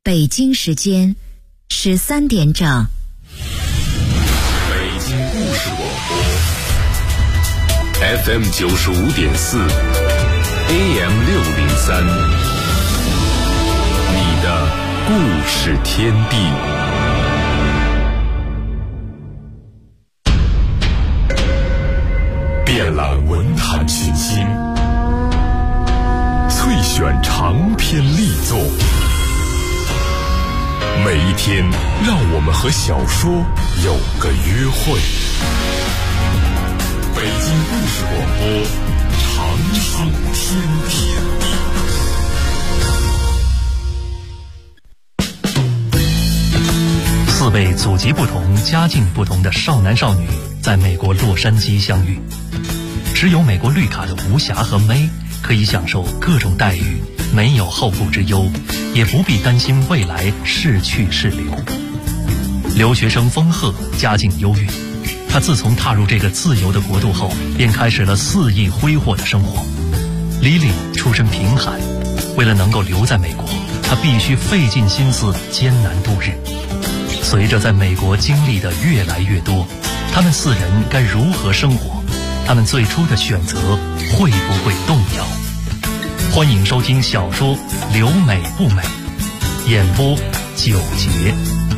北京时间13点整。 北京故事广播 FM 95.4 AM 603，你的故事天地。遍览文坛群星，萃选长篇力作。每一天，让我们和小说有个约会。北京故事广播，长长天地。 4位祖籍不同、家境不同的少男少女在美国洛杉矶相遇。持有美国绿卡的吴霞和May可以享受各种待遇，没有后顾之忧，也不必担心未来是去是留。留学生丰鹤家境优越，他自从踏入这个自由的国度后，便开始了肆意挥霍的生活。Lily 出身贫寒，为了能够留在美国，他必须费尽心思艰难度日。随着在美国经历的越来越多，他们4人该如何生活？他们最初的选择会不会动摇？欢迎收听小说《留美不美》，演播9节。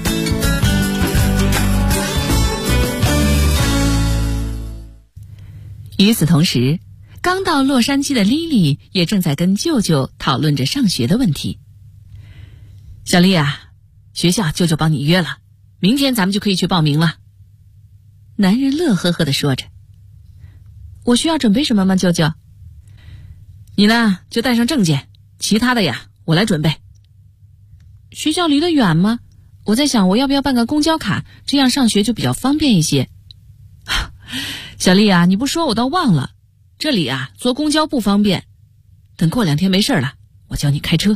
与此同时，刚到洛杉矶的莉莉也正在跟舅舅讨论着上学的问题。小丽啊，学校舅舅帮你约了，明天咱们就可以去报名了。男人乐呵呵地说着。我需要准备什么吗，舅舅？你呢，就带上证件，其他的呀，我来准备。学校离得远吗？我在想我要不要办个公交卡，这样上学就比较方便一些。小丽啊，你不说我倒忘了，这里啊坐公交不方便，等过2天没事了，我教你开车。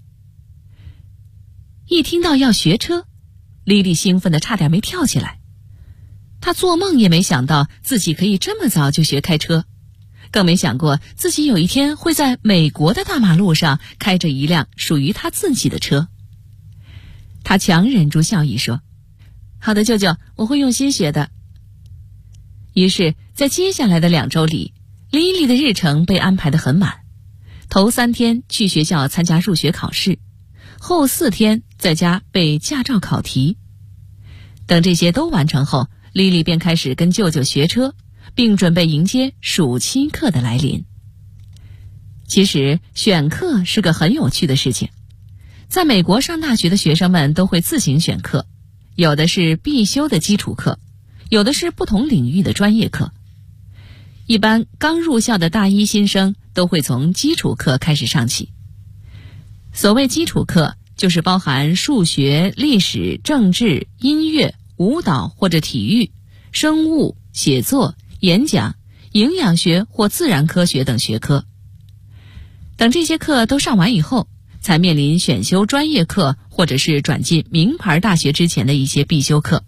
一听到要学车，莉莉兴奋得差点没跳起来。她做梦也没想到自己可以这么早就学开车，更没想过自己有一天会在美国的大马路上开着一辆属于她自己的车。她强忍住笑意说：好的舅舅，我会用心学的。于是在接下来的2周里，莉莉的日程被安排得很满。头3天去学校参加入学考试，后4天在家背驾照考题。等这些都完成后，莉莉便开始跟舅舅学车，并准备迎接暑期课的来临。其实选课是个很有趣的事情。在美国上大学的学生们都会自行选课，有的是必修的基础课，有的是不同领域的专业课。一般刚入校的大一新生都会从基础课开始上起。所谓基础课，就是包含数学、历史、政治、音乐、舞蹈或者体育、生物、写作、演讲、营养学或自然科学等学科。等这些课都上完以后，才面临选修专业课或者是转进名牌大学之前的一些必修课。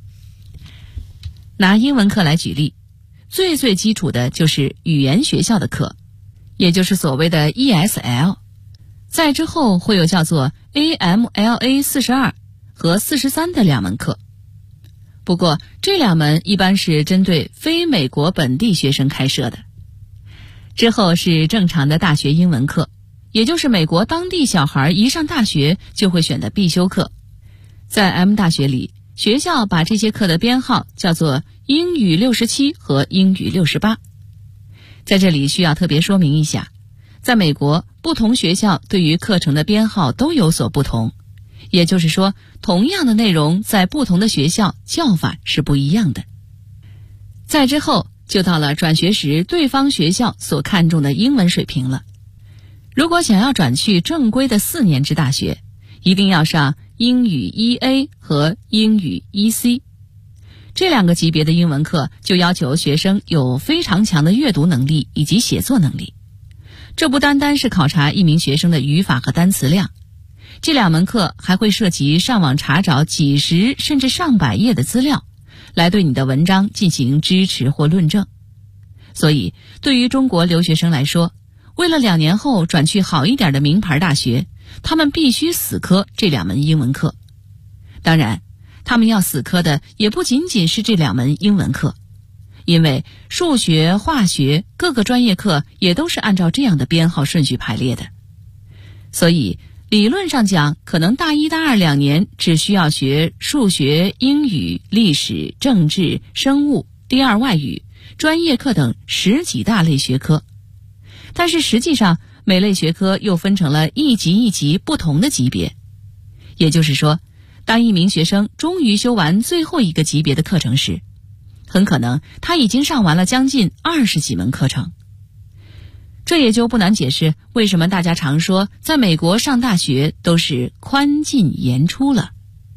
拿英文课来举例，最基础的就是语言学校的课，也就是所谓的 ESL。 再之后会有叫做 AMLA 42和43的2门课。不过这2门一般是针对非美国本地学生开设的。之后是正常的大学英文课，也就是美国当地小孩一上大学就会选的必修课。在 M 大学里，学校把这些课的编号叫做英语67和英语68。在这里需要特别说明一下，在美国不同学校对于课程的编号都有所不同，也就是说同样的内容在不同的学校叫法是不一样的。再之后就到了转学时对方学校所看重的英文水平了。如果想要转去正规的4年制大学，一定要上英语 1A 和英语 1C。 这2个级别的英文课就要求学生有非常强的阅读能力以及写作能力。这不单单是考察一名学生的语法和单词量，这2门课还会涉及上网查找几十甚至上百页的资料，来对你的文章进行支持或论证。所以对于中国留学生来说，为了2年后转去好一点的名牌大学， 他们必须死磕这2门英文课。当然，他们要死磕的也不仅仅是这2门英文课，因为数学、化学各个专业课也都是按照这样的编号顺序排列的。所以理论上讲，可能大1、大22年只需要学数学、英语、历史、政治、生物、第2外语、专业课等10几大类学科。但是实际上，每类学科又分成了一级一级不同的级别。也就是说，当一名学生终于修完最后一个级别的课程时，很可能他已经上完了将近20几门课程。这也就不难解释为什么大家常说在美国上大学都是宽进严出了。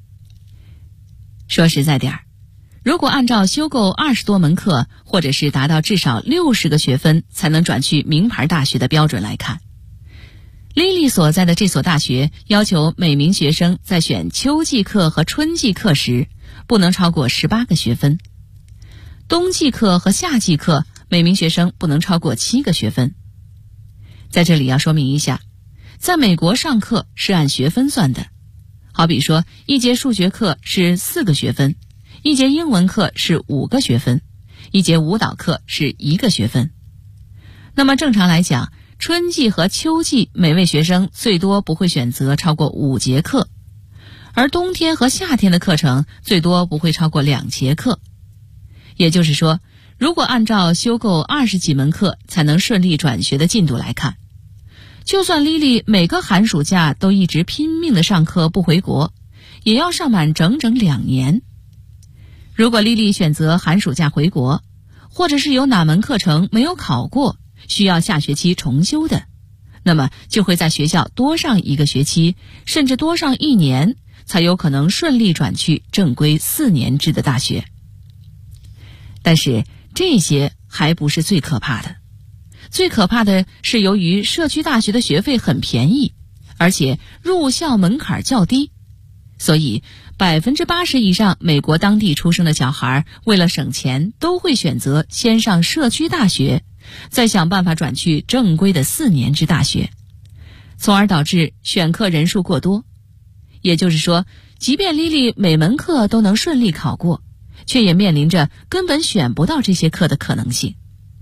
说实在点儿，如果按照修够20多门课，或者是达到至少60个学分才能转去名牌大学的标准来看，莉莉所在的这所大学要求每名学生在选秋季课和春季课时不能超过18个学分，冬季课和夏季课每名学生不能超过7个学分。在这里要说明一下，在美国上课是按学分算的，好比说一节数学课是4个学分，一节英文课是5个学分，一节舞蹈课是1个学分。那么正常来讲，春季和秋季每位学生最多不会选择超过5节课，而冬天和夏天的课程最多不会超过2节课。也就是说，如果按照修够20几门课才能顺利转学的进度来看，就算莉莉每个寒暑假都一直拼命的上课不回国，也要上满整整2年。如果莉莉选择寒暑假回国，或者是有哪门课程没有考过，需要下学期重修的，那么就会在学校多上1个学期，甚至多上1年，才有可能顺利转去正规4年制的大学。但是这些还不是最可怕的，最可怕的是由于社区大学的学费很便宜，而且入校门槛较低，所以80%以上美国当地出生的小孩为了省钱，都会选择先上社区大学，再想办法转去正规的4年制大学，从而导致选课人数过多。也就是说，即便莉莉每门课都能顺利考过，却也面临着根本选不到这些课的可能性。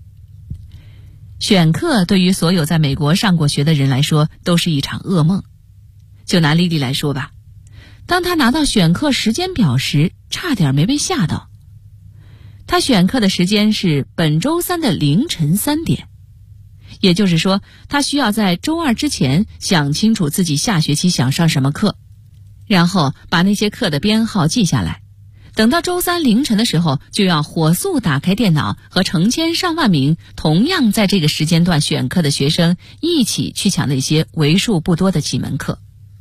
选课对于所有在美国上过学的人来说都是一场噩梦。就拿莉莉来说吧，当她拿到选课时间表时，差点没被吓到。她选课的时间是本周3的凌晨3点，也就是说，她需要在周2之前想清楚自己下学期想上什么课，然后把那些课的编号记下来，等到周3凌晨的时候，就要火速打开电脑，和成千上万名同样在这个时间段选课的学生一起去抢那些为数不多的几门课。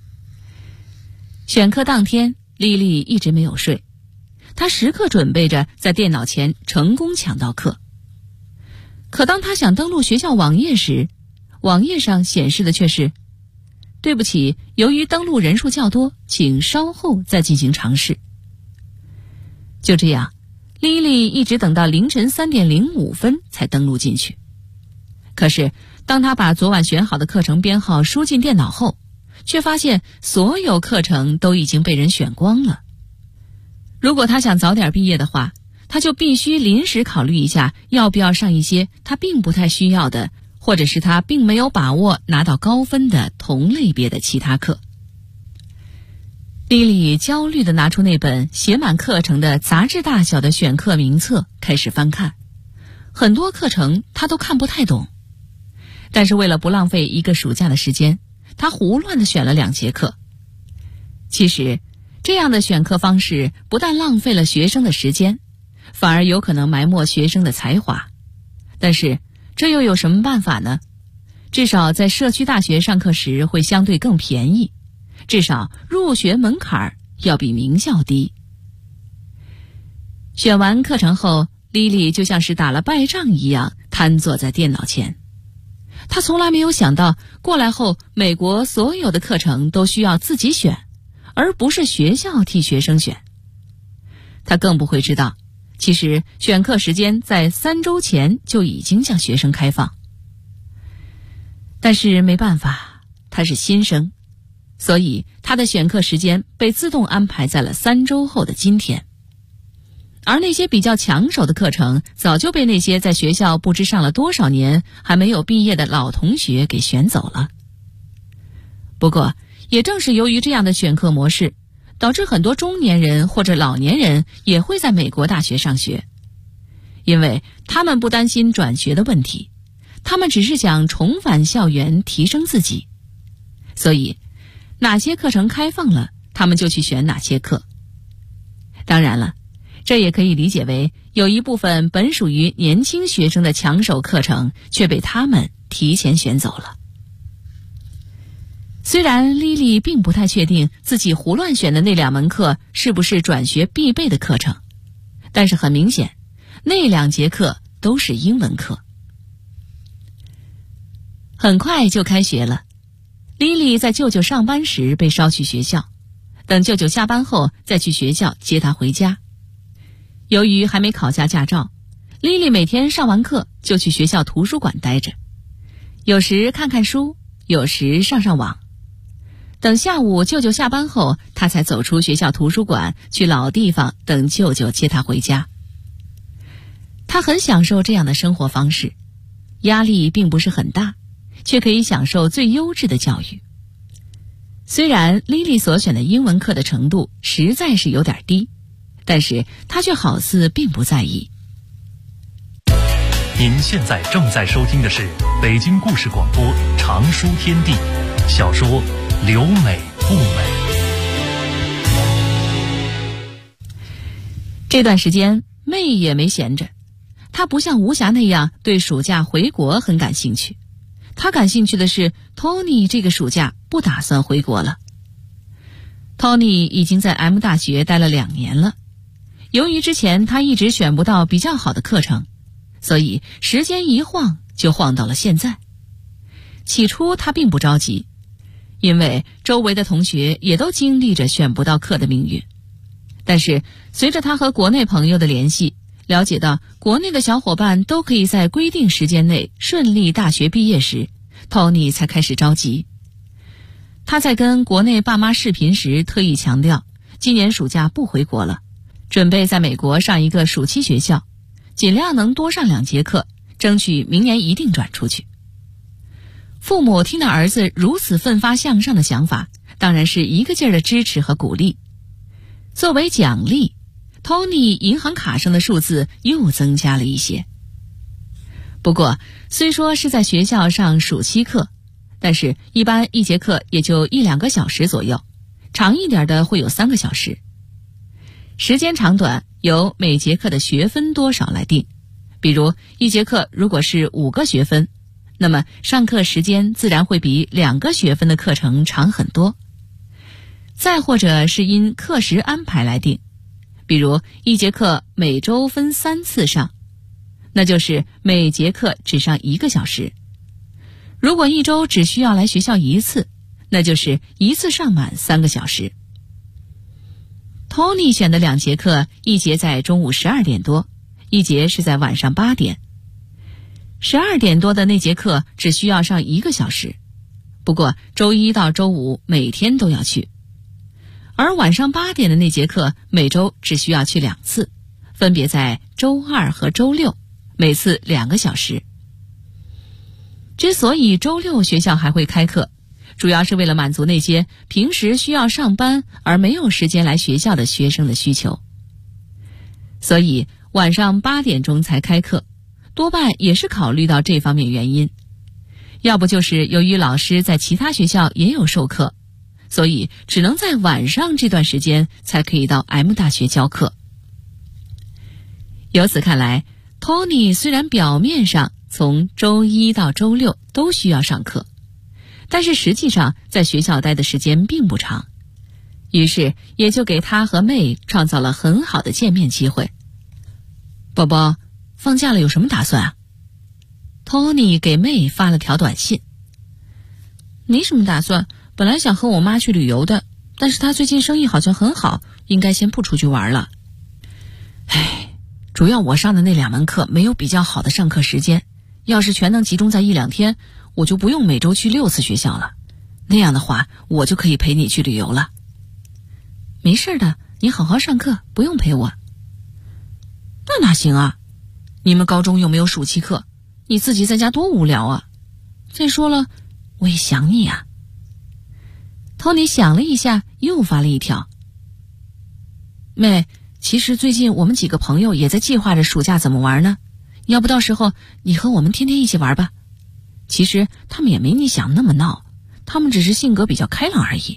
选课当天，莉莉一直没有睡，她时刻准备着在电脑前成功抢到课。可当她想登录学校网页时，网页上显示的却是：对不起，由于登录人数较多，请稍后再进行尝试。就这样，莉莉一直等到凌晨3点05分才登录进去。可是当她把昨晚选好的课程编号输进电脑后，却发现所有课程都已经被人选光了。如果她想早点毕业的话，她就必须临时考虑一下要不要上一些她并不太需要的，或者是她并没有把握拿到高分的同类别的其他课。莉莉焦虑地拿出那本写满课程的杂志大小的选课名册，开始翻看。很多课程她都看不太懂，但是为了不浪费1个暑假的时间，她胡乱地选了2节课。其实这样的选课方式不但浪费了学生的时间，反而有可能埋没学生的才华。但是这又有什么办法呢？至少在社区大学上课时会相对更便宜，至少入学门槛要比名校低。选完课程后，莉莉就像是打了败仗一样瘫坐在电脑前。她从来没有想到，过来后美国所有的课程都需要自己选，而不是学校替学生选。她更不会知道，其实选课时间在3周前就已经向学生开放。但是没办法，她是新生， 所以他的选课时间被自动安排在了3周后的今天。而那些比较抢手的课程早就被那些在学校不知上了多少年还没有毕业的老同学给选走了。不过也正是由于这样的选课模式，导致很多中年人或者老年人也会在美国大学上学，因为他们不担心转学的问题，他们只是想重返校园提升自己，所以哪些课程开放了，他们就去选哪些课。当然了，这也可以理解为有一部分本属于年轻学生的抢手课程却被他们提前选走了。虽然莉莉并不太确定自己胡乱选的那2门课是不是转学必备的课程，但是很明显，那2节课都是英文课。很快就开学了，莉莉在舅舅上班时被捎去学校，等舅舅下班后再去学校接她回家。由于还没考下驾照，莉莉每天上完课就去学校图书馆待着，有时看看书，有时上上网。等下午舅舅下班后，她才走出学校图书馆，去老地方等舅舅接她回家。她很享受这样的生活方式，压力并不是很大，却可以享受最优质的教育。虽然莉莉所选的英文课的程度实在是有点低，但是她却好似并不在意。 您现在正在收听的是北京故事广播长书天地小说《留美不美》。 这段时间妹也没闲着，她不像吴霞那样对暑假回国很感兴趣，她感兴趣的是 Tony 这个暑假不打算回国了。Tony 已经在 M 大学待了2年了，由于之前他一直选不到比较好的课程，所以时间一晃就晃到了现在。起初他并不着急，因为周围的同学也都经历着选不到课的命运。但是随着他和国内朋友的联系，了解到国内的小伙伴都可以在规定时间内顺利大学毕业时， Tony 才开始着急。他在跟国内爸妈视频时特意强调，今年暑假不回国了，准备在美国上一个暑期学校，尽量能多上2节课，争取明年一定转出去。父母听到儿子如此奋发向上的想法，当然是一个劲儿的支持和鼓励。作为奖励， Tony 银行卡上的数字又增加了一些。不过虽说是在学校上暑期课，但是一般1节课也就1-2个小时左右，长一点的会有3个小时。时间长短由每节课的学分多少来定，比如1节课如果是5个学分，那么上课时间自然会比2个学分的课程长很多。再或者是因课时安排来定，比如1节课每周分3次上，那就是每节课只上1个小时。如果1周只需要来学校1次，那就是1次上满3个小时。Tony 选的2节课，一节在中午12点多，一节是在晚上8点。12点多的那节课只需要上1个小时，不过周一到周五每天都要去。而晚上8点的那节课每周只需要去2次，分别在周2和周6，每次2个小时。之所以周6学校还会开课，主要是为了满足那些平时需要上班而没有时间来学校的学生的需求。所以晚上8点钟才开课，多半也是考虑到这方面原因。要不就是由于老师在其他学校也有授课，所以只能在晚上这段时间才可以到 M 大学教课。由此看来， Tony 虽然表面上从周1到周6都需要上课，但是实际上在学校待的时间并不长，于是也就给他和妹创造了很好的见面机会。宝宝，放假了有什么打算啊？ Tony 给妹发了条短信。没什么打算，本来想和我妈去旅游的，但是她最近生意好像很好，应该先不出去玩了。主要我上的那2门课没有比较好的上课时间，要是全能集中在1-2天，我就不用每周去6次学校了。 那样的话我就可以陪你去旅游了。没事的，你好好上课，不用陪我。那哪行啊，你们高中又没有暑期课，你自己在家多无聊啊。再说了，我也想你啊。Tony 想了一下，又发了一条：妹，其实最近我们几个朋友也在计划着暑假怎么玩呢，要不到时候你和我们天天一起玩吧。其实他们也没你想那么闹，他们只是性格比较开朗而已。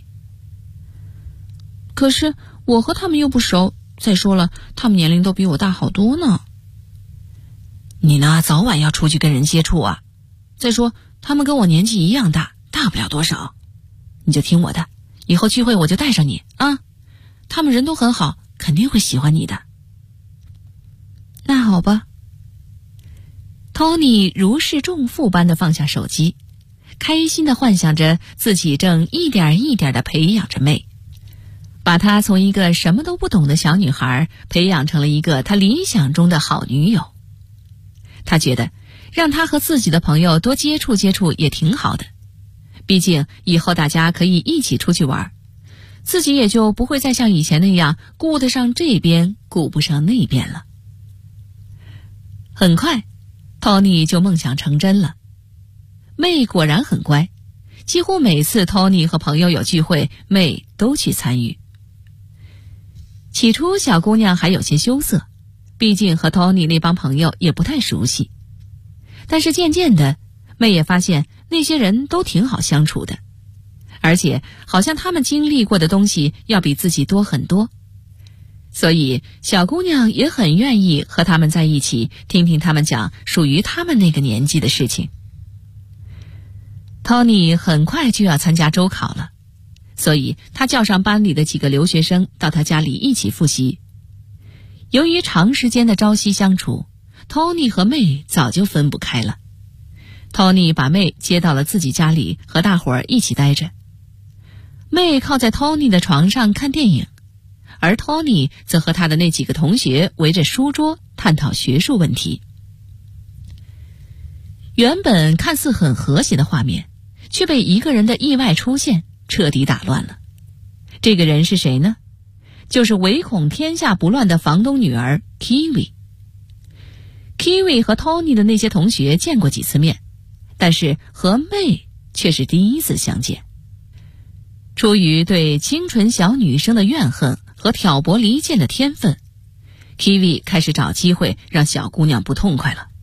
可是我和他们又不熟，再说了，他们年龄都比我大好多呢。你呢，早晚要出去跟人接触啊。再说他们跟我年纪一样大，大不了多少。你就听我的，以后聚会我就带上你啊。他们人都很好，肯定会喜欢你的。那好吧。Tony 如释重负般的放下手机，开心的幻想着自己正一点一点的培养着妹，把她从一个什么都不懂的小女孩培养成了一个他理想中的好女友。他觉得让她和自己的朋友多接触接触也挺好的，毕竟以后大家可以一起出去玩，自己也就不会再像以前那样顾得上这边顾不上那边了。很快Tony 就梦想成真了，妹果然很乖，几乎每次 Tony 和朋友有聚会，妹都去参与。起初小姑娘还有些羞涩，毕竟和 Tony 那帮朋友也不太熟悉，但是渐渐的，妹也发现那些人都挺好相处的，而且好像他们经历过的东西要比自己多很多，所以小姑娘也很愿意和他们在一起，听听他们讲属于他们那个年纪的事情。Tony 很快就要参加周考了，所以他叫上班里的几个留学生到他家里一起复习。由于长时间的朝夕相处， Tony 和妹早就分不开了。Tony 把妹接到了自己家里，和大伙儿一起待着。妹靠在 Tony 的床上看电影，而 Tony 则和他的那几个同学围着书桌探讨学术问题。原本看似很和谐的画面，却被一个人的意外出现彻底打乱了。这个人是谁呢？就是唯恐天下不乱的房东女儿 Kiwi。Kiwi 和 Tony 的那些同学见过几次面，但是和妹却是第一次相见。出于对清纯小女生的怨恨和挑拨离间的天分， Kiwi 开始找机会让小姑娘不痛快了。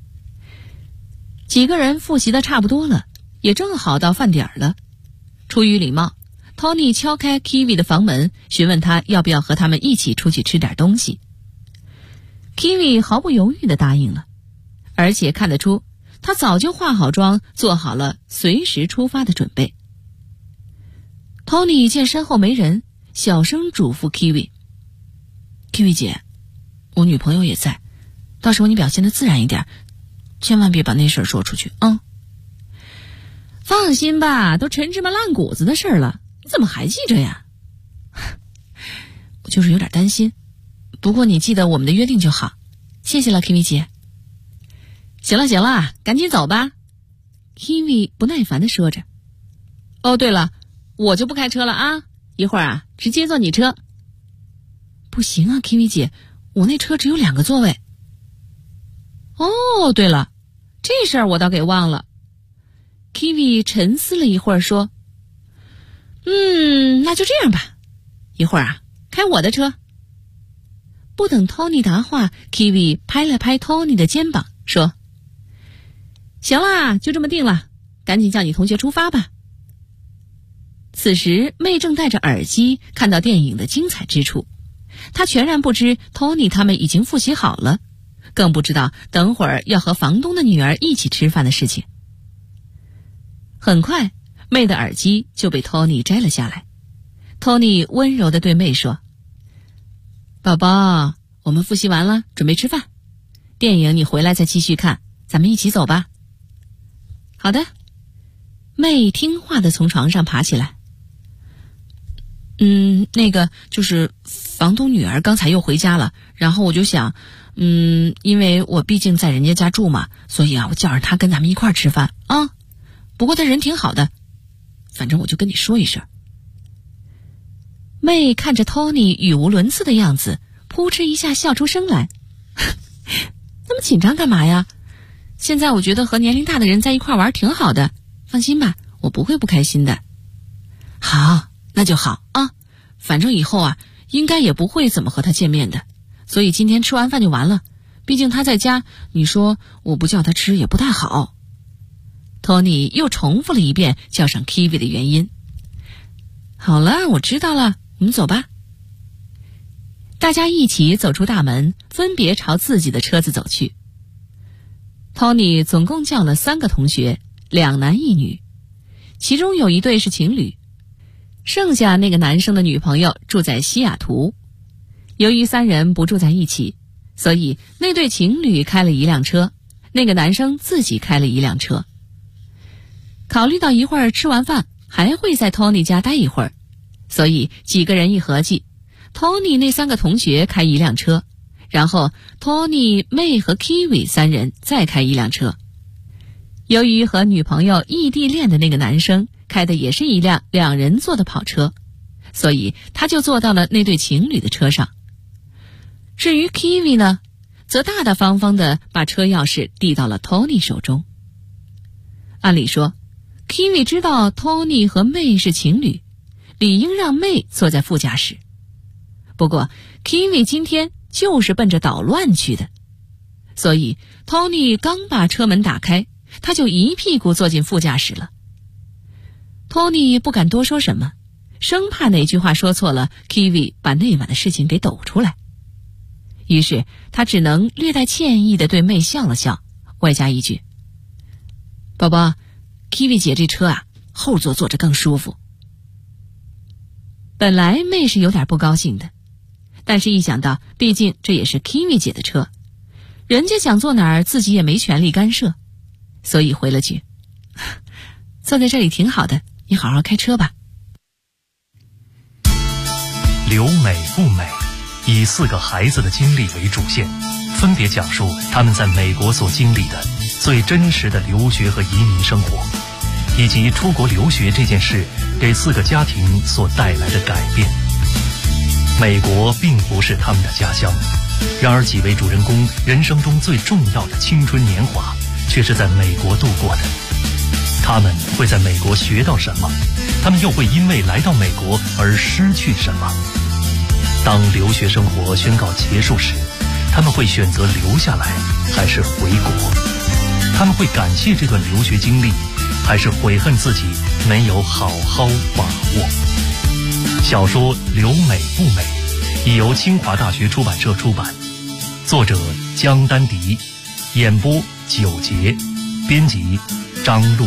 几个人复习的差不多了，也正好到饭点了。出于礼貌， Tony 敲开 Kiwi 的房门，询问他要不要和他们一起出去吃点东西。Kiwi 毫不犹豫地答应了，而且看得出他早就化好妆，做好了随时出发的准备。Tony 见身后没人，小声嘱咐 Kiwi：“Kiwi 姐，我女朋友也在，到时候你表现得自然一点，千万别把那事儿说出去啊。”“放心吧，都陈芝麻烂谷子的事儿了，你怎么还记着呀？”“我就是有点担心，不过你记得我们的约定就好，谢谢了 Kiwi 姐。”“行了行了，赶紧走吧。” Kiwi 不耐烦地说着。“哦，对了，我就不开车了啊，一会儿啊直接坐你车。”“不行啊 Kiwi 姐，我那车只有2个座位。”“哦，对了，这事儿我倒给忘了。” Kiwi 沉思了一会儿说：“那就这样吧，一会儿啊开我的车。”不等 Tony 答话， Kiwi 拍了拍 Tony 的肩膀说：“行啦，就这么定了，赶紧叫你同学出发吧。”此时妹正戴着耳机看到电影的精彩之处，她全然不知 Tony 他们已经复习好了，更不知道等会儿要和房东的女儿一起吃饭的事情。很快妹的耳机就被 Tony 摘了下来。 Tony 温柔地对妹说：“宝宝，我们复习完了，准备吃饭，电影你回来再继续看，咱们一起走吧。”“好的。”妹听话地从床上爬起来。那个就是房东女儿刚才又回家了，然后我就想因为我毕竟在人家家住嘛，所以啊我叫着她跟咱们一块儿吃饭啊。不过她人挺好的。 反正我就跟你说一声。妹看着 Tony 语无伦次的样子，扑哧一下笑出声来。那么紧张干嘛呀？现在我觉得和年龄大的人在一块玩挺好的，放心吧，我不会不开心的。好，那就好啊，反正以后啊，应该也不会怎么和他见面的，所以今天吃完饭就完了。毕竟他在家，你说我不叫他吃也不太好。Tony 又重复了一遍叫上 Kiwi 的原因。好了，我知道了，我们走吧。大家一起走出大门，分别朝自己的车子走去。Tony 总共叫了3个同学，2男1女，其中有一对是情侣，剩下那个男生的女朋友住在西雅图。由于3人不住在一起，所以那对情侣开了一辆车，那个男生自己开了一辆车。考虑到一会儿吃完饭还会在 Tony 家待一会儿，所以几个人一合计， Tony 那3个同学开一辆车，然后 Tony、妹和 Kiwi 3人再开一辆车。由于和女朋友异地恋的那个男生开的也是一辆2人座的跑车，所以他就坐到了那对情侣的车上。至于 Kiwi 呢，则大大方方地把车钥匙递到了 Tony 手中。按理说 Kiwi 知道 Tony 和妹是情侣，理应让妹坐在副驾驶。不过 Kiwi 今天就是奔着捣乱去的，所以 Tony 刚把车门打开，他就一屁股坐进副驾驶了。 Tony 不敢多说什么，生怕哪句话说错了 Kiwi 把那晚的事情给抖出来。于是他只能略带歉意地对妹笑了笑，外加一句：宝宝， Kiwi 姐这车啊，后座坐着更舒服。本来妹是有点不高兴的，但是一想到毕竟这也是 Kiwi 姐的车，人家想坐哪儿自己也没权利干涉，所以回了句：坐在这里挺好的，你好好开车吧。 留美不美，以4个孩子的经历为主线，分别讲述他们在美国所经历的最真实的留学和移民生活，以及出国留学这件事给4个家庭所带来的改变。美国并不是他们的家乡，然而几位主人公人生中最重要的青春年华却是在美国度过的。他们会在美国学到什么？他们又会因为来到美国而失去什么？当留学生活宣告结束时，他们会选择留下来还是回国？他们会感谢这段留学经历，还是悔恨自己没有好好把握？小说《留美不美》已由清华大学出版社出版，作者江丹迪，演播9节，编辑张璐。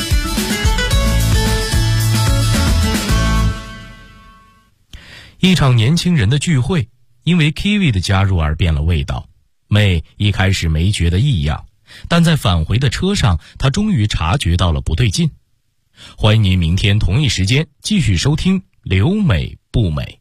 一场年轻人的聚会因为 Kiwi 的加入而变了味道。妹一开始没觉得异样，但在返回的车上，她终于察觉到了不对劲。欢迎您明天同一时间继续收听《留美不美》。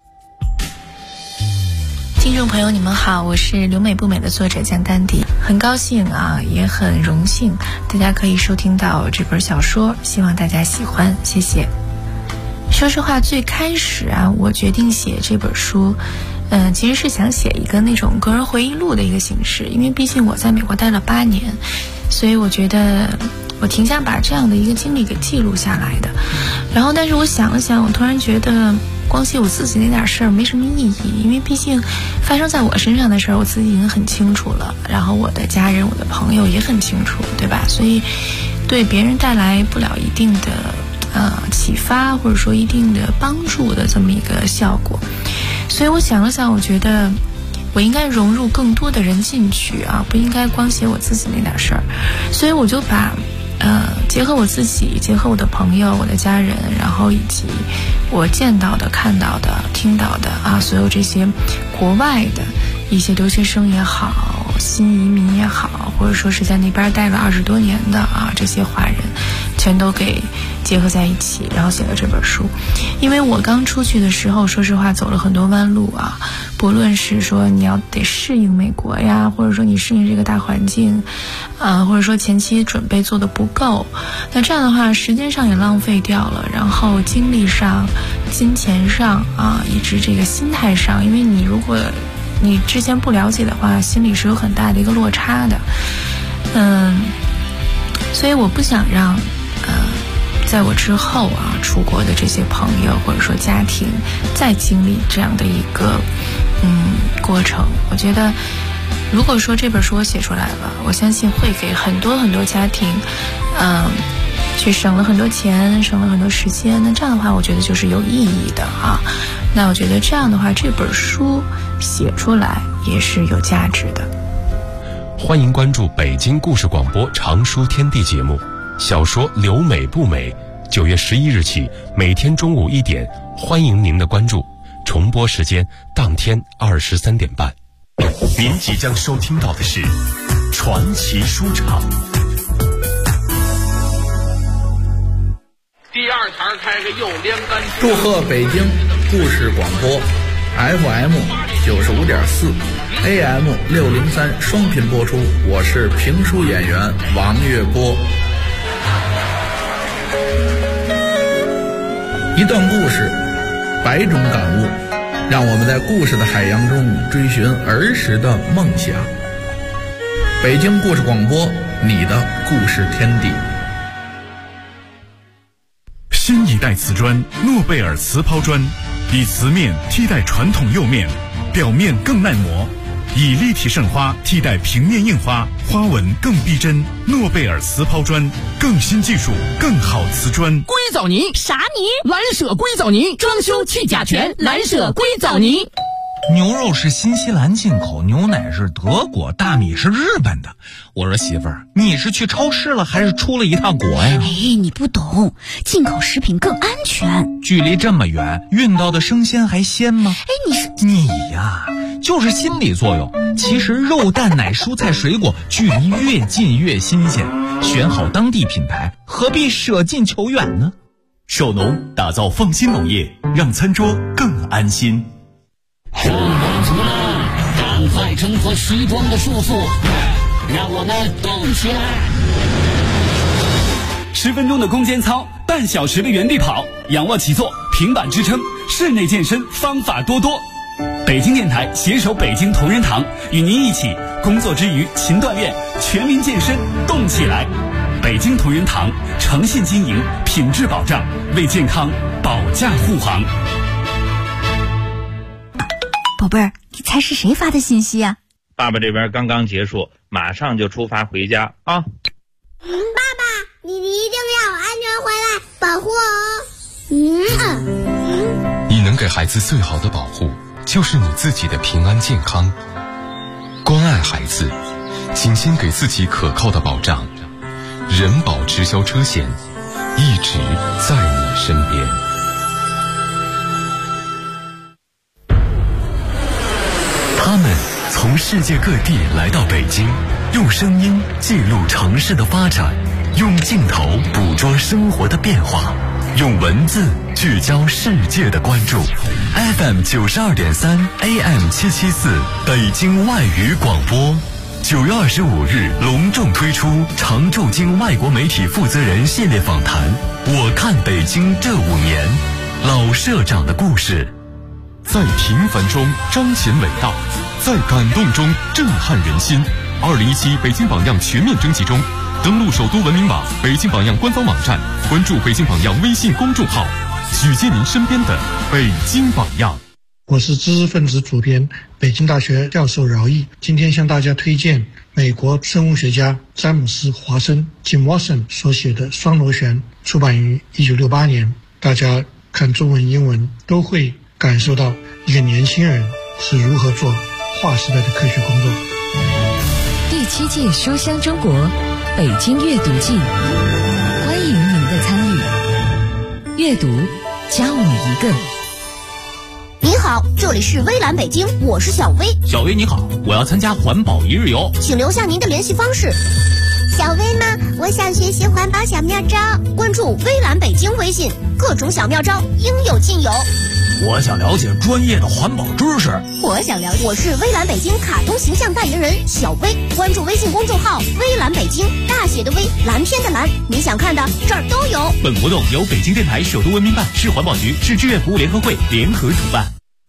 听众朋友你们好，我是留美不美的作者江丹迪，很高兴啊，也很荣幸大家可以收听到这本小说，希望大家喜欢，谢谢。说实话，最开始啊，我决定写这本书其实是想写一个那种个人回忆录的一个形式，因为毕竟我在美国待了8年，所以我觉得我挺想把这样的一个经历给记录下来的。然后但是我想了想，我突然觉得光写我自己那点事儿没什么意义，因为毕竟发生在我身上的事儿我自己已经很清楚了，然后我的家人我的朋友也很清楚，对吧？所以对别人带来不了一定的启发或者说一定的帮助的这么一个效果。所以我想了想，我觉得我应该融入更多的人进去啊，不应该光写我自己那点事儿。所以我就把结合我自己，结合我的朋友我的家人，然后以及我见到的看到的听到的啊，所有这些国外的一些留学生也好，新移民也好，或者说是在那边待了20多年的啊，这些华人全都给结合在一起，然后写了这本书。因为我刚出去的时候，说实话走了很多弯路啊，不论是说你要得适应美国呀，或者说你适应这个大环境或者说前期准备做的不够，那这样的话时间上也浪费掉了，然后精力上、金钱上以至这个心态上，因为你如果你之前不了解的话，心里是有很大的一个落差的。所以我不想让在我之后出国的这些朋友或者说家庭再经历这样的一个过程。我觉得如果说这本书我写出来了，我相信会给很多很多家庭去省了很多钱，省了很多时间。那这样的话我觉得就是有意义的那我觉得这样的话这本书写出来也是有价值的。 欢迎关注北京故事广播长书天地节目，小说留美不美，9月11日起每天中午1点，欢迎您的关注，重播时间当天23点半。您即将收听到的是传奇书场。 第二台开个右连杆。 祝贺北京故事广播 FM 95.4 AM 603双频播出，我是评书演员王月波。一段故事，100种感悟，让我们在故事的海洋中追寻儿时的梦想。北京故事广播，你的故事天地。 新一代瓷砖诺贝尔瓷抛砖，以瓷面替代传统釉面，表面更耐磨，以立体胜花替代平面印花，花纹更逼真。诺贝尔瓷抛砖，更新技术，更好瓷砖。 硅藻泥啥泥？蓝舍硅藻泥，装修去甲醛，蓝舍硅藻泥。 牛肉是新西兰进口，牛奶是德国，大米是日本的。我说媳妇儿，你是去超市了还是出了一趟国呀？ 你不懂，进口食品更安全。 距离这么远，运到的生鲜还鲜吗？你呀，就是心理作用。其实肉蛋奶蔬菜水果距离越近越新鲜，选好当地品牌，何必舍近求远呢？ 首农打造放心农业，让餐桌更安心。 上班族们，赶快挣脱虚装的束缚，让我们动起来 ！10分钟的攻坚操，半小时的原地跑，仰卧起坐，平板支撑，室内健身方法多多。北京电台携手北京同仁堂，与您一起工作之余勤锻炼，全民健身动起来。北京同仁堂诚信经营，品质保障，为健康保驾护航。 宝贝儿，你猜是谁发的信息啊？ 爸爸这边刚刚结束，马上就出发回家啊！ 爸爸，你一定要安全回来，保护我。 你能给孩子最好的保护，就是你自己的平安健康。关爱孩子，请先给自己可靠的保障。人保直销车险，一直在你身边。他们从世界各地来到北京，用声音记录城市的发展，用镜头捕捉生活的变化，用文字聚焦世界的关注。FM 92.3 AM 774北京外语广播，9月25日隆重推出常驻京外国媒体负责人系列访谈。我看北京这5年，老社长的故事。在平凡中彰显伟大，在感动中震撼人心。2017北京榜样全面征集中，登录首都文明网、北京榜样官方网站，关注北京榜样微信公众号，举荐您身边的北京榜样。 我是知识分子主编，北京大学教授饶毅，今天向大家推荐美国生物学家詹姆斯·华森 Jim Watson 所写的《双螺旋》，出版于1968年。大家看中文英文都会感受到一个年轻人是如何做划时代的科学工作。 第7届书香中国北京阅读季，欢迎您的参与。阅读教你一个。 你好，这里是微蓝北京，我是小薇。 小薇你好，我要参加环保一日游， 请留下您的联系方式。 小薇吗？我想学习环保小妙招，关注微蓝北京微信，各种小妙招应有尽有。 我想了解专业的环保知识。 我想了解，我是微蓝北京卡通形象代言人小薇，关注微信公众号微蓝北京，大写的微，蓝天的蓝，你想看的这儿都有。 本活动由北京电台首都文明办、市环保局、市志愿服务联合会联合主办。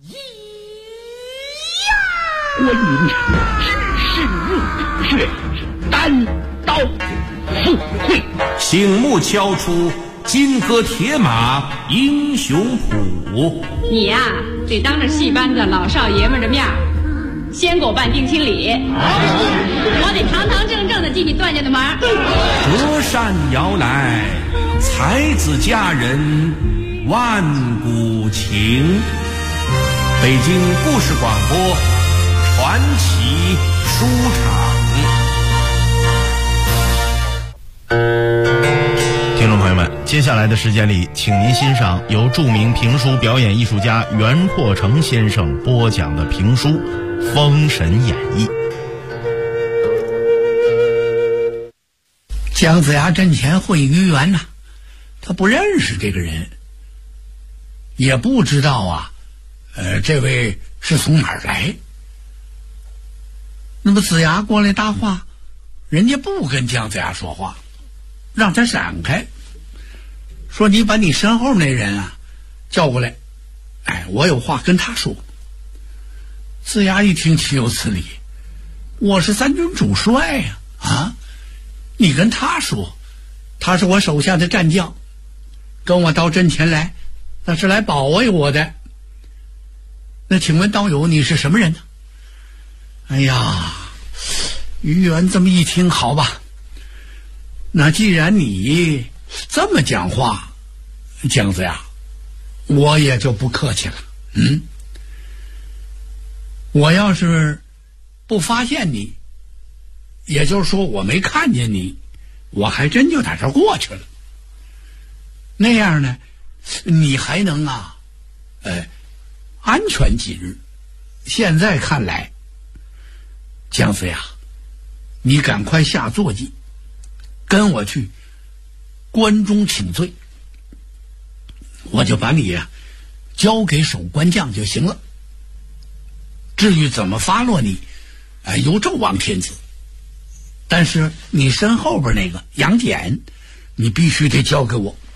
观音场知识入骨穴，单刀赴会， 醒目敲出金戈铁马英雄谱。 你呀，得当着戏班子老少爷们的面先给我办定亲礼，我得堂堂正正的进你段家的门。 隔山遥来，才子佳人万古情。北京故事广播传奇书场。 听众朋友们，接下来的时间里，请您欣赏由著名评书表演艺术家袁阔成先生播讲的评书《封神演义》。 姜子牙阵前会于元呐，他不认识这个人，也不知道这位是从哪儿来。那么子牙过来搭话，人家不跟姜子牙说话，让他闪开，说你把你身后那人叫过来，我有话跟他说。子牙一听岂有此理，我是三军主帅呀，你跟他说，他是我手下的战将，跟我到阵前来，那是来保卫我的。那请问道友你是什么人呢？哎呀，于元这么一听，好吧，那既然你这么讲话，姜子牙，我也就不客气了。我要是不发现你，也就是说我没看见你，我还真就在这过去了。那样呢，你还能安全几日。现在看来，姜子牙，你赶快下坐骑，跟我去关中请罪，我就把你交给守关将就行了。至于怎么发落你，由纣王天子。但是你身后边那个杨戬，你必须得交给我。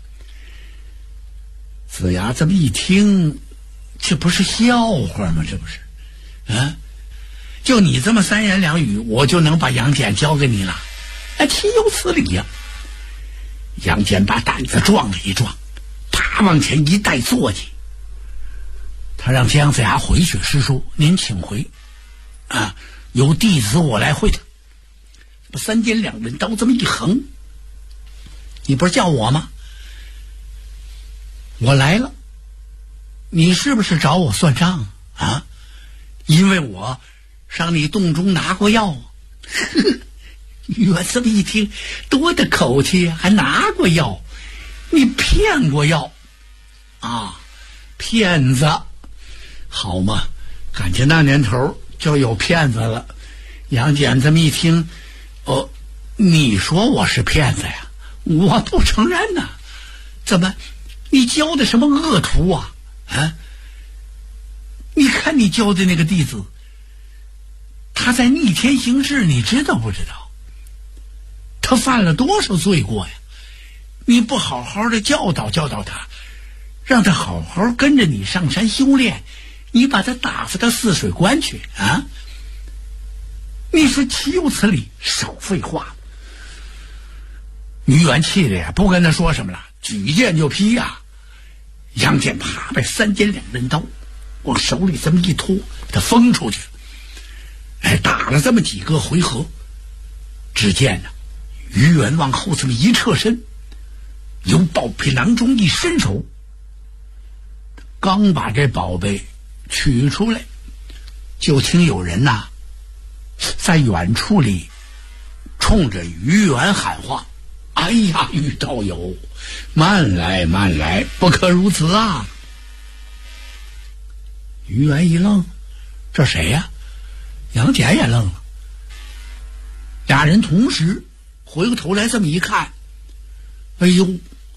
子牙这么一听，这不是笑话吗？这不是就你这么三言两语，我就能把杨戬交给你了？岂有此理呀！杨戬把胆子撞了一撞，他往前一带坐骑，他让姜子牙回去师叔您请回由弟子我来会他。三尖两刃刀这么一横，你不是叫我吗？我来了，你是不是找我算账因为我上你洞中拿过药我这么一听，多大口气还拿过药？你骗过药骗子，好嘛，感情那年头就有骗子了。杨戬这么一听，你说我是骗子呀？我不承认怎么你教的什么恶徒你看你教的那个弟子，他在逆天行事，你知道不知道？他犯了多少罪过呀？你不好好的教导教导他，让他好好跟着你上山修炼，你把他打发到泗水关去你说岂有此理？少废话！于元气的不跟他说什么了，举剑就劈杨戬啪把三尖两刃刀往手里这么一拖，他封出去。打了这么几个回合，只见于元往后这么一侧身，由宝佩囊中一伸手，刚把这宝贝取出来，就听有人在远处里冲着于元喊话：“哎呀，于道友，慢来慢来，不可如此啊！”于元一愣，这谁呀？杨戬也愣了，俩人同时回过头来这么一看，哎呦，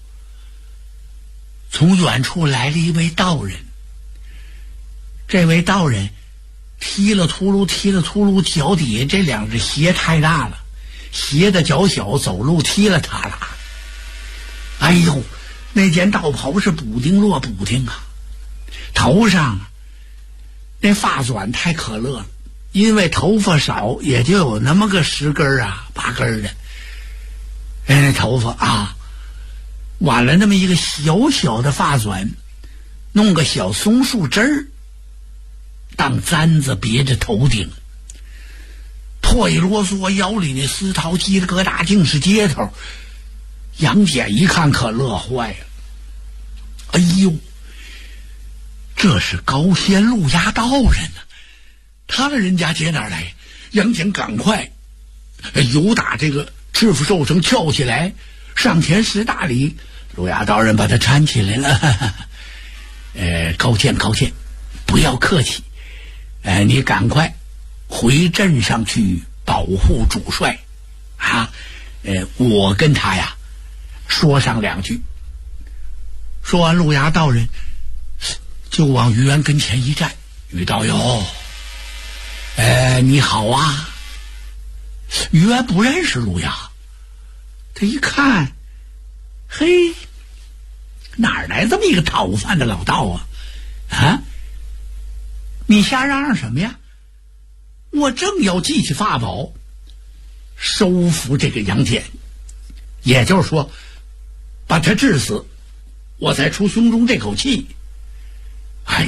从远处来了一位道人。这位道人踢了秃噜，脚底下这两只鞋太大了，鞋的脚小，走路踢了他了。哎呦，那件道袍是补丁落补丁啊，头上那发卷太可乐了，因为头发少，也就有那么个10根啊8根的，那头发啊挽了那么一个小小的发卷，弄个小松树枝儿当簪子别着头顶，破一啰嗦，腰里那丝绦叽里疙瘩净是街头。杨戬一看可乐坏了，哎呦，这是高仙路押道人呢，他的人家姐哪来？杨戬赶快由打这个赤腹兽绳跳起来，上前施大礼，路押道人把他搀起来了。高见，不要客气。你赶快回镇上去保护主帅啊！我跟他呀说上2句。说完，路押道人就往于元跟前一站：“于道友，你好啊！”于元不认识路押，他一看，嘿，哪儿来这么一个讨饭的老道啊？啊！你瞎嚷嚷什么呀？我正要记起法宝收服这个杨戬，也就是说把他治死，我才出胸中这口气。哎呀，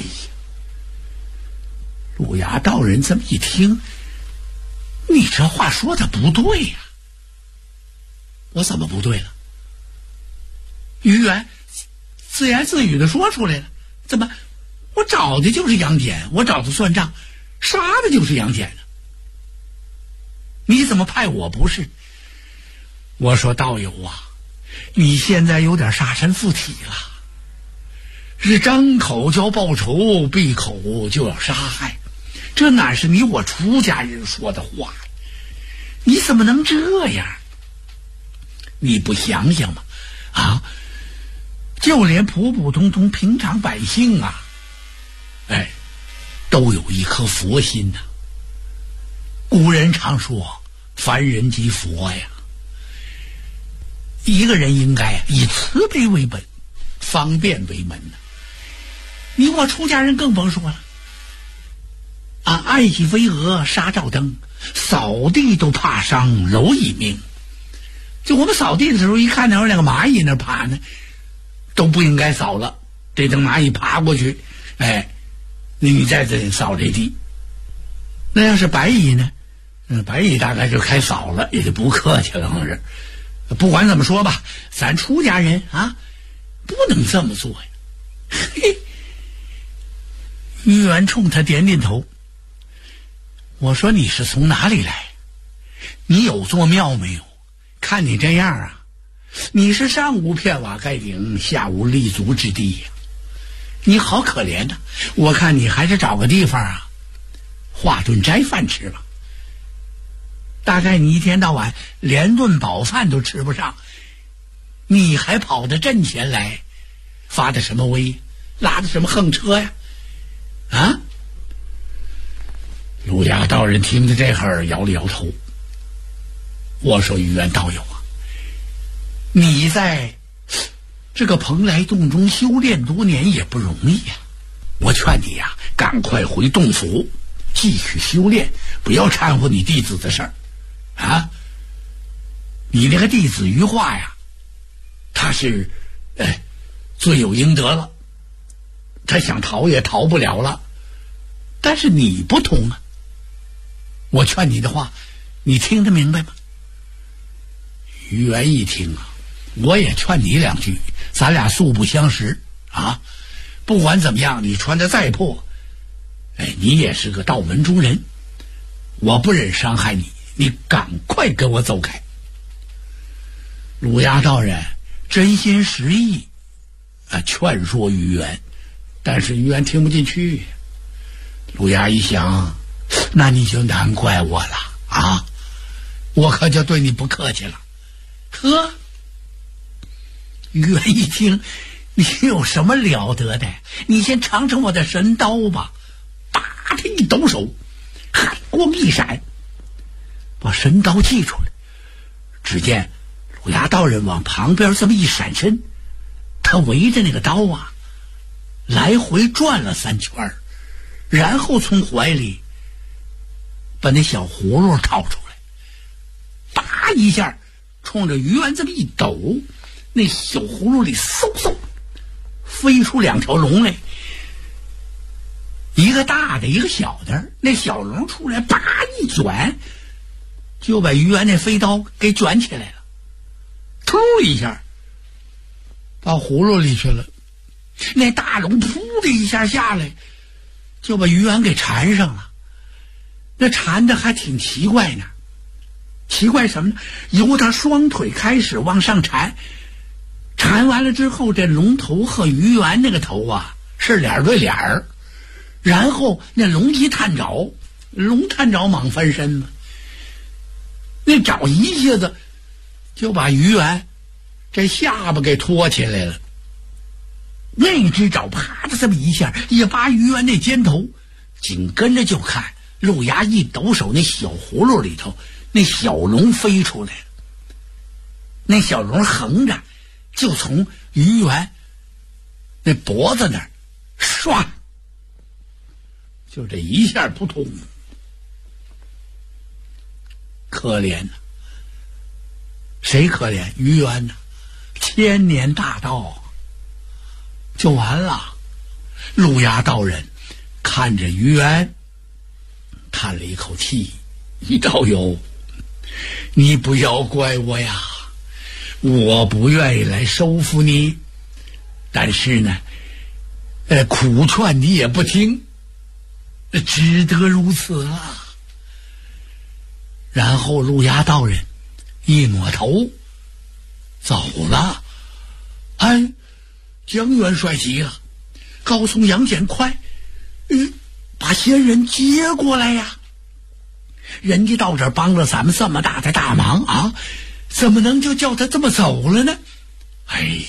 路押道人这么一听，你这话说的不对呀。我怎么不对了？于元自言自语的说出来了，怎么我找的就是杨戬，我找他算账，杀的就是杨戬呢？你怎么派我不是？我说道友啊，你现在有点杀身附体了，是张口就要报仇，闭口就要杀害，这哪是你我出家人说的话？你怎么能这样？你不想想吗？啊，就连普普通通平常百姓啊，都有一颗佛心呐。古人常说凡人即佛呀，一个人应该以慈悲为本，方便为门呐。你我出家人更甭说了啊，爱惜飞蛾杀照灯，扫地都怕伤蝼蚁命。就我们扫地的时候，一看到有两个蚂蚁那爬呢，都不应该扫了，这等蚂蚁爬过去，你在这里扫这地。那要是白蚁呢，白蚁大概就开扫了，也就不客气了。是不管怎么说吧，咱出家人啊，不能这么做呀。嘿，于元冲他点点头。我说你是从哪里来？你有座庙没有？看你这样啊，你是上无片瓦盖顶，下无立足之地呀，你好可怜呐！我看你还是找个地方啊，化顿斋饭吃吧。大概你一天到晚连顿饱饭都吃不上，你还跑到阵前来，发的什么威？拉的什么横车呀？啊！路押道人听着这会儿摇了摇头。我说于元道友啊，你在这个蓬莱洞中修炼多年也不容易呀，我劝你呀，赶快回洞府继续修炼，不要掺和你弟子的事儿啊。你那个弟子于化呀，他是罪有应得了，他想逃也逃不了了，但是你不同啊。我劝你的话，你听得明白吗？于元一听啊，我也劝你2句，咱俩素不相识啊。不管怎么样，你穿得再破，你也是个道门中人，我不忍伤害你，你赶快跟我走开。路押道人真心实意劝说于元，但是于元听不进去。路押一想，那你就难怪我了啊，我可就对你不客气了呵，于元一听，你有什么了得的？你先尝尝我的神刀吧！啪，他一抖手，寒光一闪，把神刀祭出来。只见鲁牙道人往旁边这么一闪身，他围着那个刀啊，来回转了3圈，然后从怀里把那小葫芦掏出来，啪一下冲着于元这么一抖，那小葫芦里嗖嗖飞出2条龙来，一个大的一个小的。那小龙出来啪一卷，就把于元那飞刀给卷起来了，突一下到葫芦里去了。那大龙扑的一下下来，就把于元给缠上了。那缠的还挺奇怪呢，奇怪什么呢？由他双腿开始往上缠，缠完了之后，这龙头和于元那个头啊是脸对脸儿，然后那龙一探爪，龙探爪蟒翻身嘛，那爪一下子就把于元这下巴给托起来了。那只爪啪的这么一下也拔于元那肩头，紧跟着就看陆牙一抖手，那小葫芦里头那小龙飞出来了。那小龙横着就从于元那脖子那儿唰就这一下扑通。可怜呐，谁可怜？于元呐，千年大道就完了。陆牙道人看着于元叹了一口气，道友，你不要怪我呀，我不愿意来收服你，但是呢苦劝你也不听，只得如此啊。然后陆牙道人一抹头走了。哎，江元帅急了，告诉杨戬快把仙人接过来呀！人家到这儿帮了咱们这么大的大忙啊，怎么能就叫他这么走了呢？哎，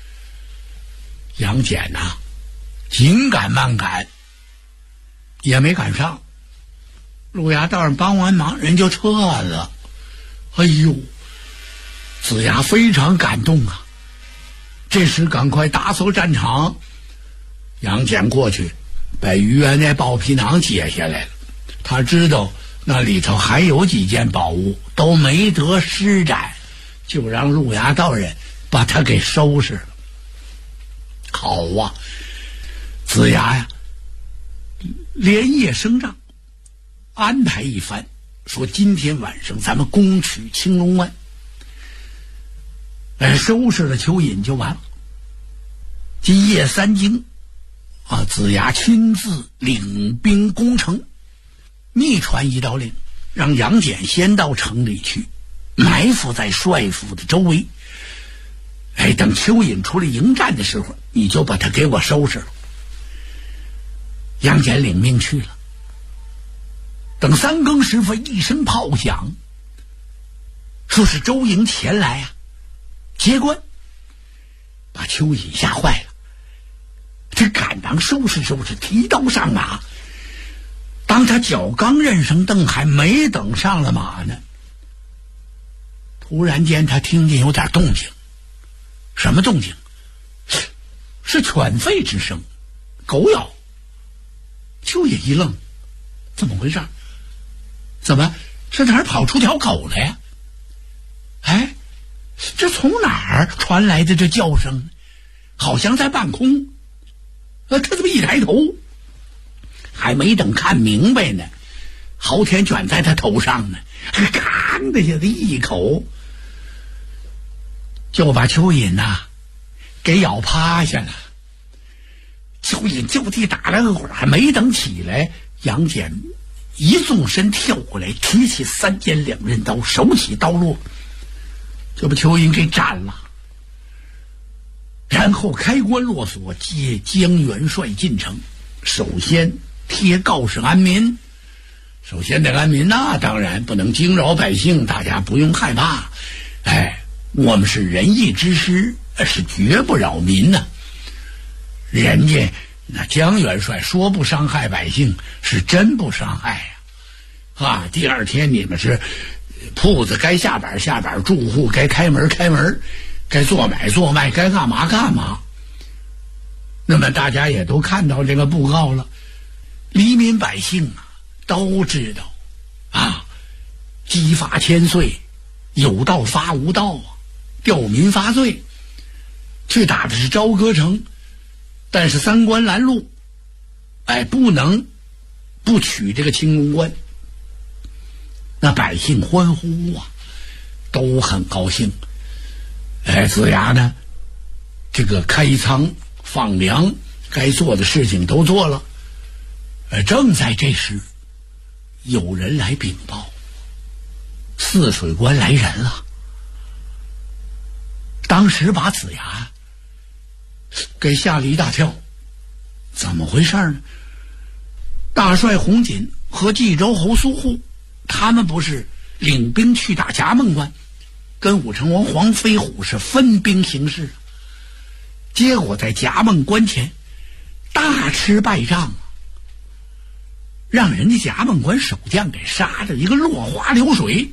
杨戬呐，紧赶慢赶也没赶上。陆牙道人帮完忙，人就撤了。哎呦，子牙非常感动啊！这时赶快打扫战场。杨戬过去把于元那豹皮囊解下来了，他知道那里头还有几件宝物都没得施展，就让陆牙道人把他给收拾了。好啊，子牙呀连夜升帐，安排一番，说今天晚上咱们攻取青龙湾，收拾了蚯蚓就完了。今夜3更啊，子牙亲自领兵攻城，密传一道令，让杨戬先到城里去，埋伏在帅府的周围。等蚯蚓出来迎战的时候，你就把他给我收拾了。杨戬领命去了。等3更时分，一声炮响，说是周营前来啊，接官，把蚯蚓吓坏了。这赶忙收拾收拾，提刀上马。当他脚刚认上蹬，还没等上了马呢，突然间他听见有点动静。什么动静？是犬吠之声，狗咬。蚯蚓一愣，怎么回事？怎么是哪儿跑出条狗来呀？哎，这从哪儿传来的这叫声？好像在半空。他这么一抬头，还没等看明白呢，昊天卷在他头上呢，吭的下子一口就把蚯蚓呐给咬趴下了。蚯蚓就地打了个滚，还没等起来，杨戬一纵身跳过来，提起3尖2刃刀，手起刀落，就把蚯蚓给斩了。然后开关落锁，接江元帅进城，首先贴告示安民。首先得安民呐，当然不能惊扰百姓，大家不用害怕。 我们是仁义之师，是绝不扰民呢。人家那江元帅说不伤害百姓，是真不伤害呀！第二天你们是铺子该下板下板，住户该开门开门，该做买做卖，该干嘛干嘛。那么大家也都看到这个布告了，黎民百姓都知道激发千岁，有道发无道吊民发罪，去打的是朝歌城，但是三关拦路，不能不取这个青龙关。那百姓欢呼都很高兴。子牙呢，这个开仓放粮，该做的事情都做了。正在这时，有人来禀报，泗水关来人了。当时把子牙给吓了一大跳，怎么回事呢？大帅洪锦和冀州侯苏护，他们不是领兵去打夹梦关，跟武成王黄飞虎是分兵行事，结果在夹梦关前大吃败仗，让人家夹梦关守将给杀的一个落花流水，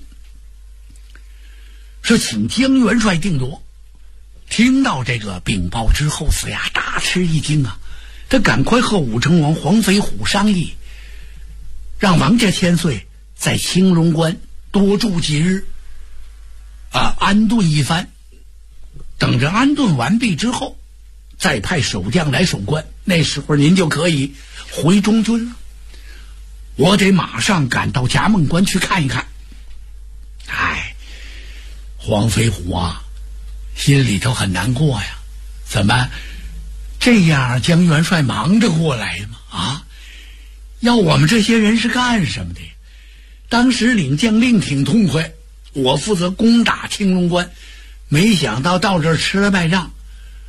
说请江元帅定夺。听到这个禀报之后，子牙大吃一惊他赶快和武成王黄飞虎商议，让王家千岁在青龙关多住几日，安顿一番，等着安顿完毕之后，再派守将来守关，那时候您就可以回中军了。我得马上赶到夹梦关去看一看。黄飞虎心里头很难过呀，怎么这样江元帅忙着过来吗？要我们这些人是干什么的？当时领将令挺痛快，我负责攻打青龙关，没想到到这儿吃了败仗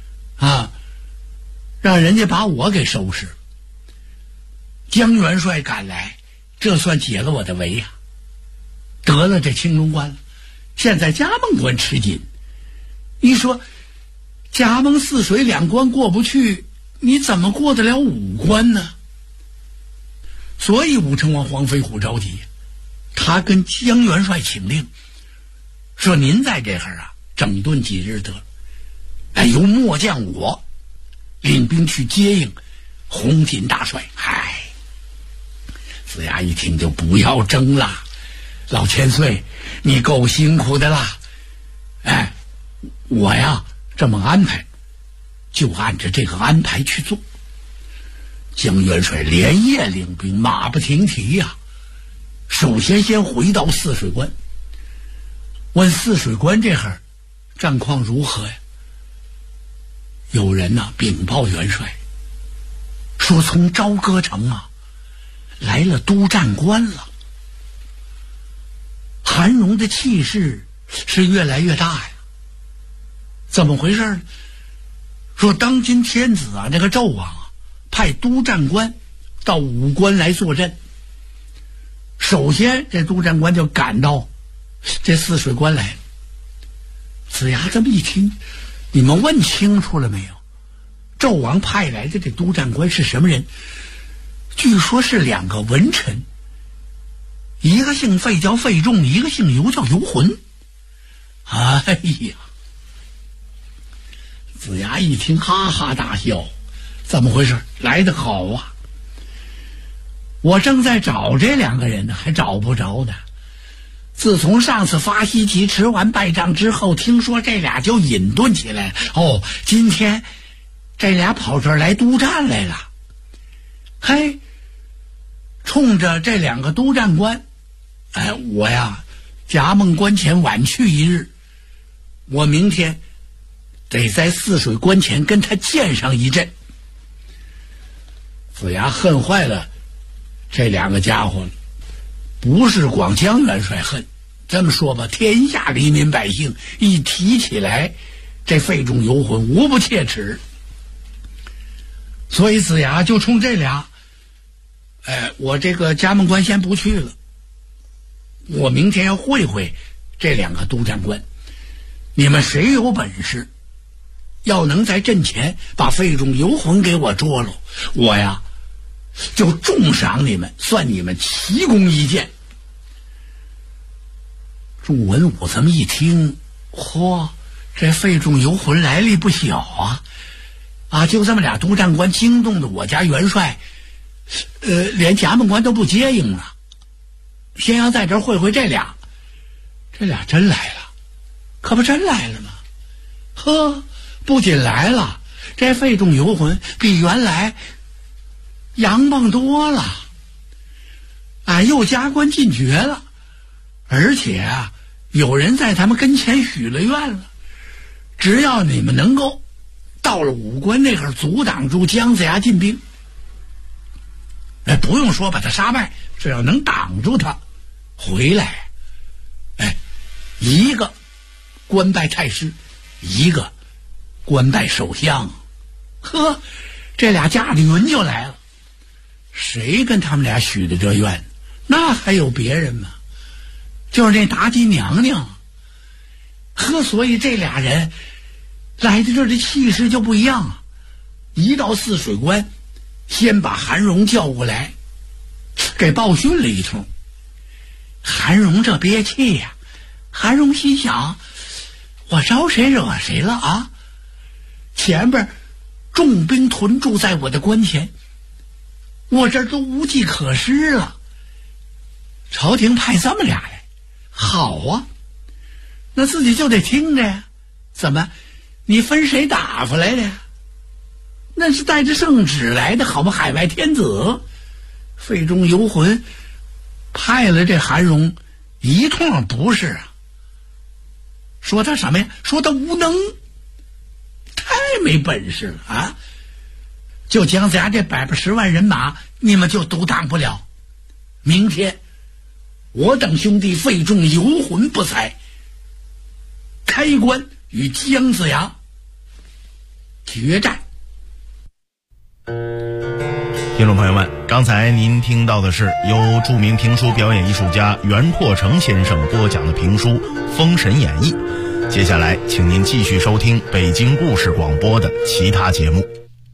让人家把我给收拾。江元帅赶来，这算解了我的围得了这青龙关了，现在夹梦关吃紧，你说夹梦泗水两关过不去，你怎么过得了五关呢？所以武成王黄飞虎着急，他跟江元帅请令，说您在这儿整顿几日得了，由末将我领兵去接应洪锦大帅。子牙一听就不要争了，老千岁你够辛苦的啦，我这么安排，就按着这个安排去做。江元帅连夜领兵，马不停蹄首先回到泗水关，问泗水关这会儿战况如何呀？有人禀报元帅，说从朝歌城来了督战官了，韩荣的气势是越来越大呀。怎么回事呢？说当今天子这个纣王派督战官到武关来坐镇。首先这督战官就赶到这泗水关来了。子牙这么一听，你们问清楚了没有？纣王派来的这督战官是什么人？据说是两个文臣，一个姓费叫费仲，一个姓游叫游浑。子牙一听哈哈大笑，怎么回事？来得好我正在找这两个人呢，还找不着呢。自从上次发西岐吃完败仗之后，听说这俩就隐遁起来了。今天这俩跑这儿来督战来了。冲着这两个督战官，我夹梦关前晚去一日，我明天得在泗水关前跟他见上一阵。子牙恨坏了这两个家伙了，不是光江元帅恨，这么说吧，天下黎民百姓一提起来这费仲游浑无不切齿。所以子牙就冲这俩，我这个夹梦关先不去了，我明天要会会这两个督战官， 你们谁有本事，要能在阵前把费仲游魂给我捉了，我呀就重赏你们，算你们奇功一件。众文武这么一听，嚯，这费仲游魂来历不小啊！就这么俩督战官惊动的我家元帅，连衙门官都不接应了。先要在这儿会会这俩真来了，可不真来了吗？呵，不仅来了，这费仲游魂比原来洋棒多了，又加官进爵了，而且啊，有人在他们跟前许了愿了，只要你们能够到了武关那会儿阻挡住姜子牙进兵，不用说把他杀败，只要能挡住他回来，一个官拜太师，一个官拜首相，呵，这俩驾着云就来了。谁跟他们俩许的这愿？那还有别人吗？就是那妲己娘娘。呵，所以这俩人来到这儿的气势就不一样啊！一到泗水关，先把韩荣叫过来，给报讯了一通。韩荣这憋气呀，韩荣心想：我招谁惹谁了啊？前边重兵屯驻在我的关前，我这都无计可施了。朝廷派这么俩来，好啊，那自己就得听着呀。怎么，你分谁打发来的呀？那是带着圣旨来的，好吗？海外天子费仲游魂派了这韩荣一通不是啊，说他什么呀？说他无能，太没本事了啊！就姜子牙这110万人马，你们就阻挡不了。明天我等兄弟费仲游魂不才，开关与姜子牙决战。 听众朋友们，刚才您听到的是由著名评书表演艺术家袁阔成先生播讲的评书《封神演义》。接下来请您继续收听北京故事广播的其他节目。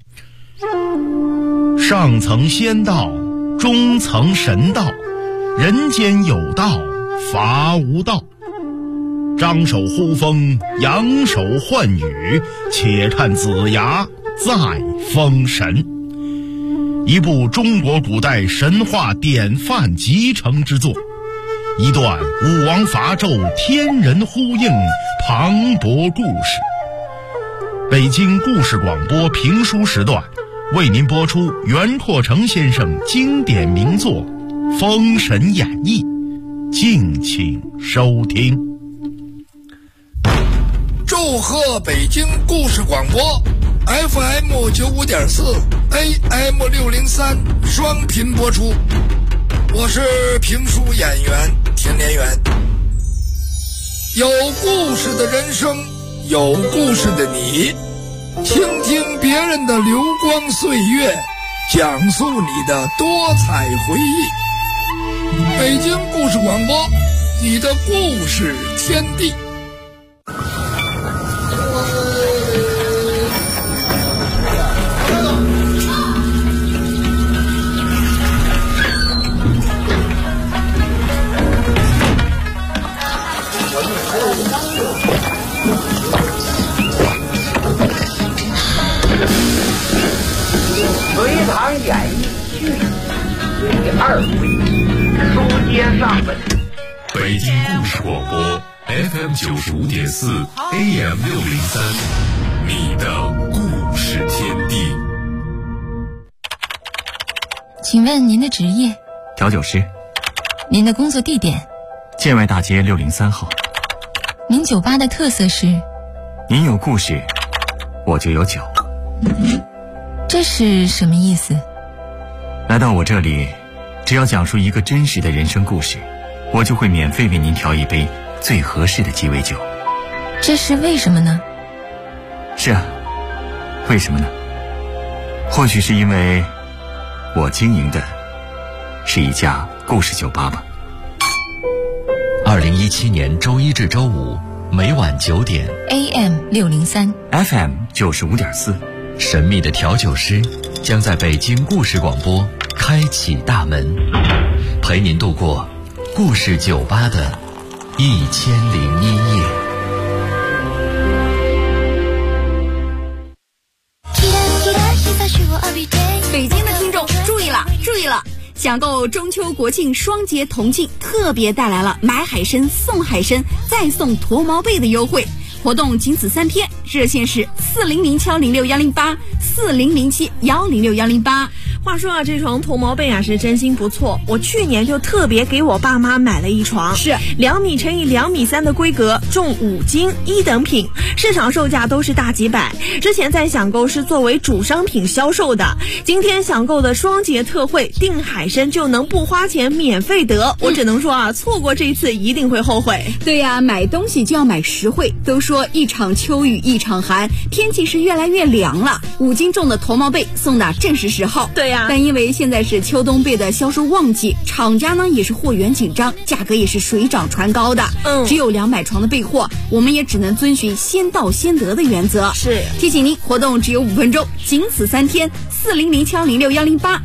上层仙道，中层神道，人间有道，伐无道。张手呼风，扬手唤雨，且看子牙在封神。一部中国古代神话典范集成之作，一段武王伐纣天人呼应磅礴故事。北京故事广播评书时段为您播出袁阔成先生经典名作《封神演义》，敬请收听。 祝贺北京故事广播 FM 95.4 AM 603双频播出，我是评书演员田连元。有故事的人生，有故事的你，倾听别人的流光岁月，讲述你的多彩回忆。北京故事广播，你的故事天地。 隋唐演义续第2回，书接上文。 北京故事广播 FM 95.4 AM 603，你的故事天地。 请问您的职业？ 调酒师。 您的工作地点？ 建外大街603号。 您酒吧的特色是？ 您有故事，我就有酒。 这是什么意思？ 来到我这里，只要讲述一个真实的人生故事，我就会免费为您调一杯最合适的鸡尾酒。 这是为什么呢？ 是啊，为什么呢？或许是因为我经营的是一家故事酒吧吧。 2017年周一至周五每晚9点 AM603 FM 95.4， 神秘的调酒师将在北京故事广播开启大门，陪您度过故事酒吧的1001夜。 北京的听众注意了，注意了！享购中秋国庆双节同庆，特别带来了买海参送海参再送驼毛被的优惠活动，仅此3天，热线是4007106108，4007106108。 话说啊，这床驼毛被啊是真心不错，我去年就特别给我爸妈买了一床，是2米乘以2米3的规格，重5斤，1等品，市场售价都是大几百。之前在享购是作为主商品销售的，今天享购的双节特惠，订海参就能不花钱免费得。我只能说啊，错过这一次一定会后悔。 对呀，买东西就要买实惠。都说一场秋雨一场寒，天气是越来越凉了，5斤重的驼毛被送的正是时候。 对呀， 但因为现在是秋冬被的销售旺季，厂家呢也是货源紧张，价格也是水涨船高的。只有200床的备货，我们也只能遵循先到先得的原则。 是， 提醒您，活动只有5分钟，仅此3天，4007106108，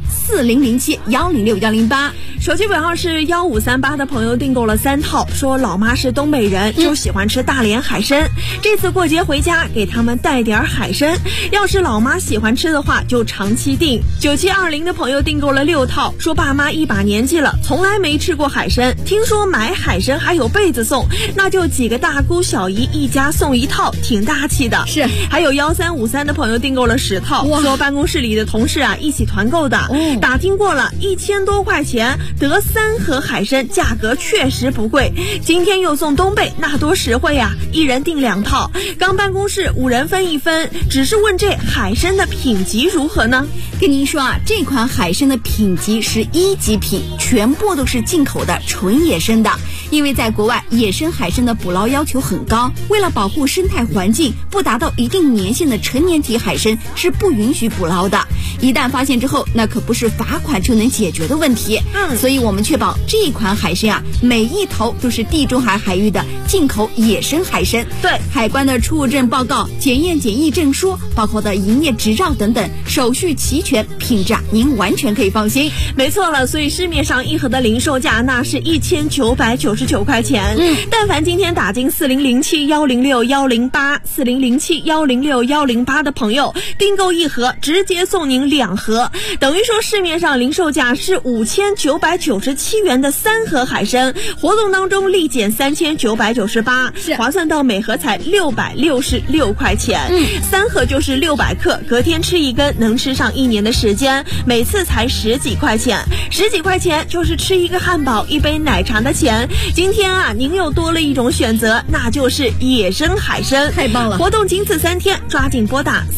4007106108。 手机尾号是1538的朋友订购了3套，说老妈是东北人，就喜欢吃大连海参，这次过节回家给他们带点海参，要是老妈喜欢吃的话就长期订。9720的朋友订购了6套，说爸妈一把年纪了，从来没吃过海参，听说买海参还有被子送，那就几个大姑小姨一家送1套，挺大气的。 是， 还有1353的朋友订购了10套，说办公室里的同事啊一起团购的，打听过了，1000多块钱得3盒海参，价格确实不贵。今天又送冬被，那多实惠呀！一人订2套，刚办公室5人分1分。只是问这海参的品级如何呢？ 跟您说啊，这款海参的品级是1级品，全部都是进口的纯野生的。因为在国外，野生海参的捕捞要求很高，为了保护生态环境，不达到一定年限的成年体海参是不允许捕捞的。一旦发现之后，那可不是罚款就能解决的问题。所以我们确保这款海参啊，每一头都是地中海海域的进口野生海参。 对， 海关的出入证报告、检验检疫证书，包括的营业执照等等，手续齐全，品质啊，您完全可以放心。 没错了，所以市面上1盒的零售价那是1999块钱。但凡今天打进4007106108 4007106108的朋友，订购1盒直接送您2盒，等于说市面上零售价是5997元的3盒海参，活动当中立减3998，是划算到每盒才666块钱。3盒就是600克，隔天吃1根，能吃上1年的时间，每次才10几块钱，10几块钱就是吃1个汉堡、1杯奶茶的钱。今天啊，您又多了一种选择，那就是野生海参， 太棒了！ 活动仅此3天，抓紧拨打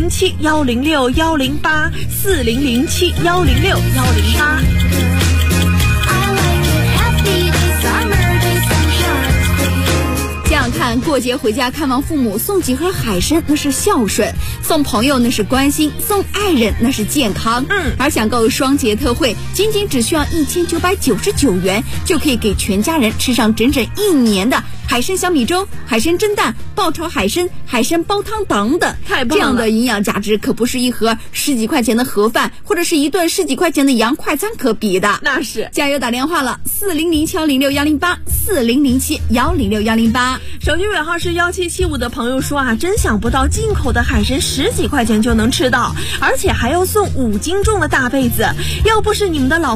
4007106108 4007106108。 这样看，过节回家看望父母，送几盒海参那是孝顺，送朋友那是关心，送爱人那是健康。而享购双节特惠，仅只需要1999元，就可以给全家人吃上整整1年的海参小米粥、海参蒸蛋、爆炒海参、海参煲汤等等。 太棒了！ 这样的营养价值可不是1盒10几块钱的盒饭，或者是1顿10几块钱的洋快餐可比的。 那是， 加油打电话了，4007106108 4007106108。 手机尾号是1775的朋友说啊，真想不到进口的海参10几块钱就能吃到，而且还要送5斤重的大被子，要不是你们的老